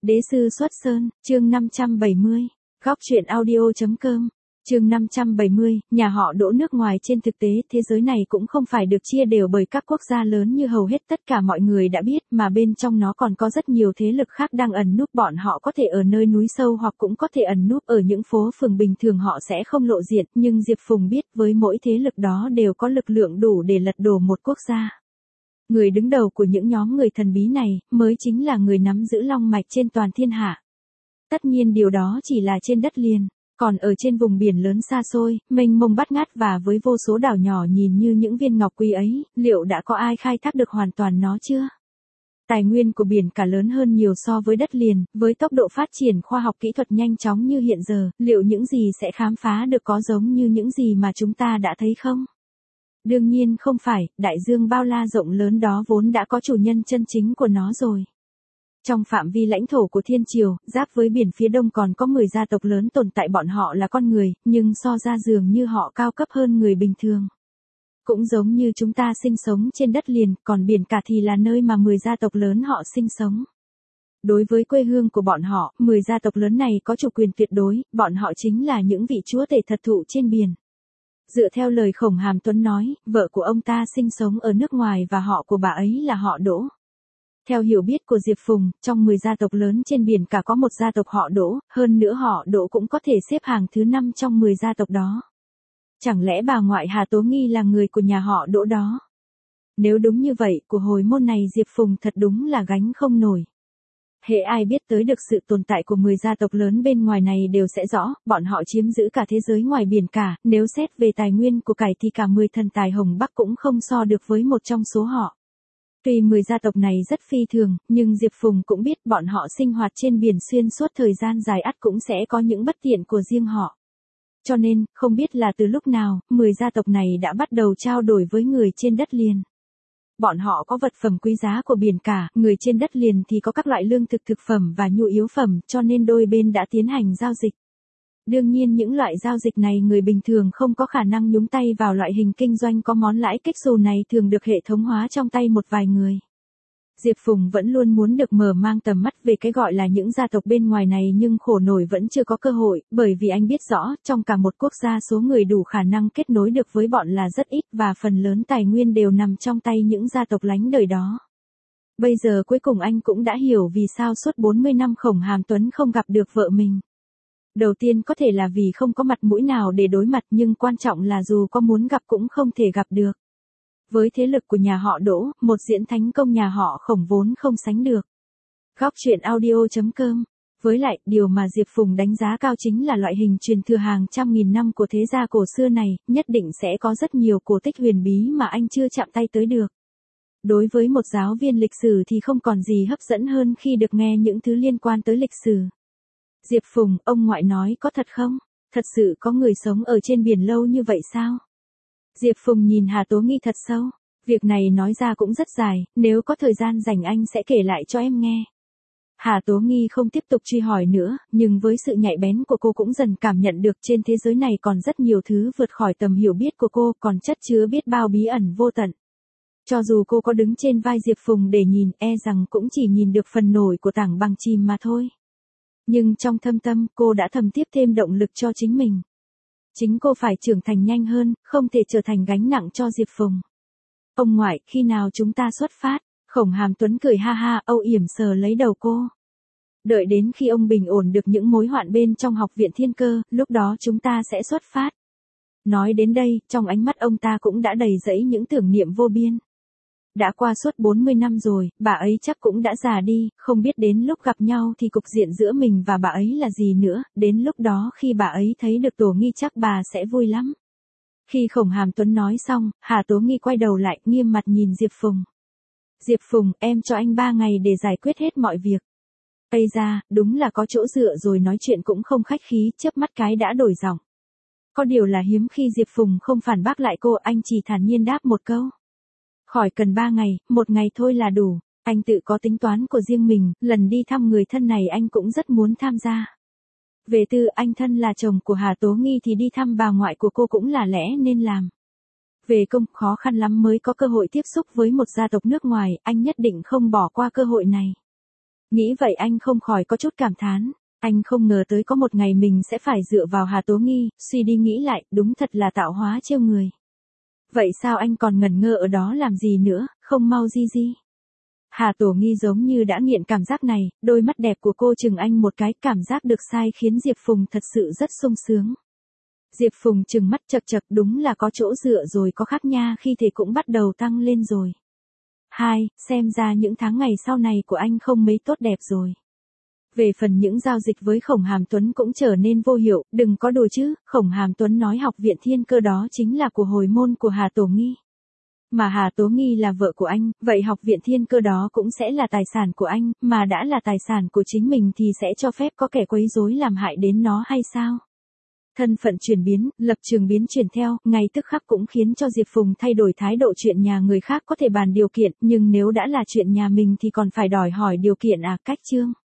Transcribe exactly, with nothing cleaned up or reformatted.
Đế sư xuất sơn, chương năm trăm bảy mươi, góc truyện audio.com, chương năm trăm bảy mươi, nhà họ Đỗ nước ngoài. Trên thực tế, thế giới này cũng không phải được chia đều bởi các quốc gia lớn như hầu hết tất cả mọi người đã biết, mà bên trong nó còn có rất nhiều thế lực khác đang ẩn núp. Bọn họ có thể ở nơi núi sâu hoặc cũng có thể ẩn núp ở những phố phường bình thường họ sẽ không lộ diện, nhưng Diệp Phùng biết với mỗi thế lực đó đều có lực lượng đủ để lật đổ một quốc gia. Người đứng đầu của những nhóm người thần bí này, mới chính là người nắm giữ long mạch trên toàn thiên hạ. Tất nhiên điều đó chỉ là trên đất liền, còn ở trên vùng biển lớn xa xôi, mênh mông bát ngát và với vô số đảo nhỏ nhìn như những viên ngọc quý ấy, liệu đã có ai khai thác được hoàn toàn nó chưa? Tài nguyên của biển cả lớn hơn nhiều so với đất liền, với tốc độ phát triển khoa học kỹ thuật nhanh chóng như hiện giờ, liệu những gì sẽ khám phá được có giống như những gì mà chúng ta đã thấy không? Đương nhiên không phải, đại dương bao la rộng lớn đó vốn đã có chủ nhân chân chính của nó rồi. Trong phạm vi lãnh thổ của thiên triều, giáp với biển phía đông còn có mười gia tộc lớn tồn tại. Bọn họ là con người, nhưng so ra dường như họ cao cấp hơn người bình thường. Cũng giống như chúng ta sinh sống trên đất liền, còn biển cả thì là nơi mà mười gia tộc lớn họ sinh sống. Đối với quê hương của bọn họ, mười gia tộc lớn này có chủ quyền tuyệt đối, bọn họ chính là những vị chúa tể thật thụ trên biển. Dựa theo lời Khổng Hàm Tuấn nói, vợ của ông ta sinh sống ở nước ngoài và họ của bà ấy là họ Đỗ. Theo hiểu biết của Diệp Phùng, trong mười gia tộc lớn trên biển cả có một gia tộc họ Đỗ, hơn nữa họ Đỗ cũng có thể xếp hàng thứ năm trong mười gia tộc đó. Chẳng lẽ bà ngoại Hà Tố Nghi là người của nhà họ Đỗ đó? Nếu đúng như vậy, của hồi môn này Diệp Phùng thật đúng là gánh không nổi. Hễ ai biết tới được sự tồn tại của mười gia tộc lớn bên ngoài này đều sẽ rõ, bọn họ chiếm giữ cả thế giới ngoài biển cả, nếu xét về tài nguyên của cải thì cả mười thần tài Hồng Bắc cũng không so được với một trong số họ. Tuy mười gia tộc này rất phi thường, nhưng Diệp Phùng cũng biết bọn họ sinh hoạt trên biển xuyên suốt thời gian dài ắt cũng sẽ có những bất tiện của riêng họ. Cho nên, không biết là từ lúc nào, mười gia tộc này đã bắt đầu trao đổi với người trên đất liền. Bọn họ có vật phẩm quý giá của biển cả, người trên đất liền thì có các loại lương thực thực phẩm và nhu yếu phẩm, cho nên đôi bên đã tiến hành giao dịch. Đương nhiên những loại giao dịch này người bình thường không có khả năng nhúng tay vào. Loại hình kinh doanh có món lãi kích xù này thường được hệ thống hóa trong tay một vài người. Diệp Phùng vẫn luôn muốn được mở mang tầm mắt về cái gọi là những gia tộc bên ngoài này, nhưng khổ nổi vẫn chưa có cơ hội, bởi vì anh biết rõ, trong cả một quốc gia số người đủ khả năng kết nối được với bọn là rất ít và phần lớn tài nguyên đều nằm trong tay những gia tộc lánh đời đó. Bây giờ cuối cùng anh cũng đã hiểu vì sao suốt bốn mươi năm Khổng Hàm Tuấn không gặp được vợ mình. Đầu tiên có thể là vì không có mặt mũi nào để đối mặt, nhưng quan trọng là dù có muốn gặp cũng không thể gặp được. Với thế lực của nhà họ Đỗ, một diễn thánh công nhà họ Khổng vốn không sánh được. Góc truyện audio.com. Với lại, điều mà Diệp Phùng đánh giá cao chính là loại hình truyền thừa hàng trăm nghìn năm của thế gia cổ xưa này, nhất định sẽ có rất nhiều cổ tích huyền bí mà anh chưa chạm tay tới được. Đối với một giáo viên lịch sử thì không còn gì hấp dẫn hơn khi được nghe những thứ liên quan tới lịch sử. Diệp Phùng, ông ngoại nói có thật không? Thật sự có người sống ở trên biển lâu như vậy sao? Diệp Phùng nhìn Hà Tố Nghi thật sâu. Việc này nói ra cũng rất dài, nếu có thời gian rảnh anh sẽ kể lại cho em nghe. Hà Tố Nghi không tiếp tục truy hỏi nữa, nhưng với sự nhạy bén của cô cũng dần cảm nhận được trên thế giới này còn rất nhiều thứ vượt khỏi tầm hiểu biết của cô, còn chất chứa biết bao bí ẩn vô tận. Cho dù cô có đứng trên vai Diệp Phùng để nhìn, e rằng cũng chỉ nhìn được phần nổi của tảng băng chìm mà thôi. Nhưng trong thâm tâm, cô đã thầm tiếp thêm động lực cho chính mình. Chính cô phải trưởng thành nhanh hơn, không thể trở thành gánh nặng cho Diệp Phùng. Ông ngoại, khi nào chúng ta xuất phát? Khổng Hàm Tuấn cười ha ha, âu yểm sờ lấy đầu cô. Đợi đến khi ông bình ổn được những mối hoạn bên trong học viện Thiên Cơ, lúc đó chúng ta sẽ xuất phát. Nói đến đây, trong ánh mắt ông ta cũng đã đầy dẫy những tưởng niệm vô biên. Đã qua suốt bốn mươi năm rồi, bà ấy chắc cũng đã già đi, không biết đến lúc gặp nhau thì cục diện giữa mình và bà ấy là gì nữa, đến lúc đó khi bà ấy thấy được Tổ Nghi chắc bà sẽ vui lắm. Khi Khổng Hàm Tuấn nói xong, Hà Tố Nghi quay đầu lại, nghiêm mặt nhìn Diệp Phùng. Diệp Phùng, em cho anh ba ngày để giải quyết hết mọi việc. Ây da, đúng là có chỗ dựa rồi, nói chuyện cũng không khách khí, chớp mắt cái đã đổi giọng. Có điều là hiếm khi Diệp Phùng không phản bác lại cô, anh chỉ thản nhiên đáp một câu. Khỏi cần ba ngày, một ngày thôi là đủ, anh tự có tính toán của riêng mình, lần đi thăm người thân này anh cũng rất muốn tham gia. Về tư, anh thân là chồng của Hà Tố Nghi thì đi thăm bà ngoại của cô cũng là lẽ nên làm. Về công, khó khăn lắm mới có cơ hội tiếp xúc với một gia tộc nước ngoài, anh nhất định không bỏ qua cơ hội này. Nghĩ vậy anh không khỏi có chút cảm thán. Anh không ngờ tới có một ngày mình sẽ phải dựa vào Hà Tố Nghi, suy đi nghĩ lại, đúng thật là tạo hóa trêu người. Vậy sao anh còn ngẩn ngơ ở đó làm gì nữa, không mau di di. Hà Tổ Nghi giống như đã nghiện cảm giác này, đôi mắt đẹp của cô chừng anh một cái, cảm giác được sai khiến Diệp Phùng thật sự rất sung sướng. Diệp Phùng chừng mắt chật chật, đúng là có chỗ dựa rồi, có khác nha, khi thì cũng bắt đầu tăng lên rồi. Hai, xem ra những tháng ngày sau này của anh không mấy tốt đẹp rồi. Về phần những giao dịch với Khổng Hàm Tuấn cũng trở nên vô hiệu, đừng có đùa chứ, Khổng Hàm Tuấn nói học viện Thiên Cơ đó chính là của hồi môn của Hà Tổ Nghi. Mà Hà Tố Nghi là vợ của anh, vậy học viện Thiên Cơ đó cũng sẽ là tài sản của anh, mà đã là tài sản của chính mình thì sẽ cho phép có kẻ quấy rối làm hại đến nó hay sao? Thân phận chuyển biến, lập trường biến chuyển theo, ngay tức khắc cũng khiến cho Diệp Phùng thay đổi thái độ. Chuyện nhà người khác có thể bàn điều kiện, nhưng nếu đã là chuyện nhà mình thì còn phải đòi hỏi điều kiện à? Cách chương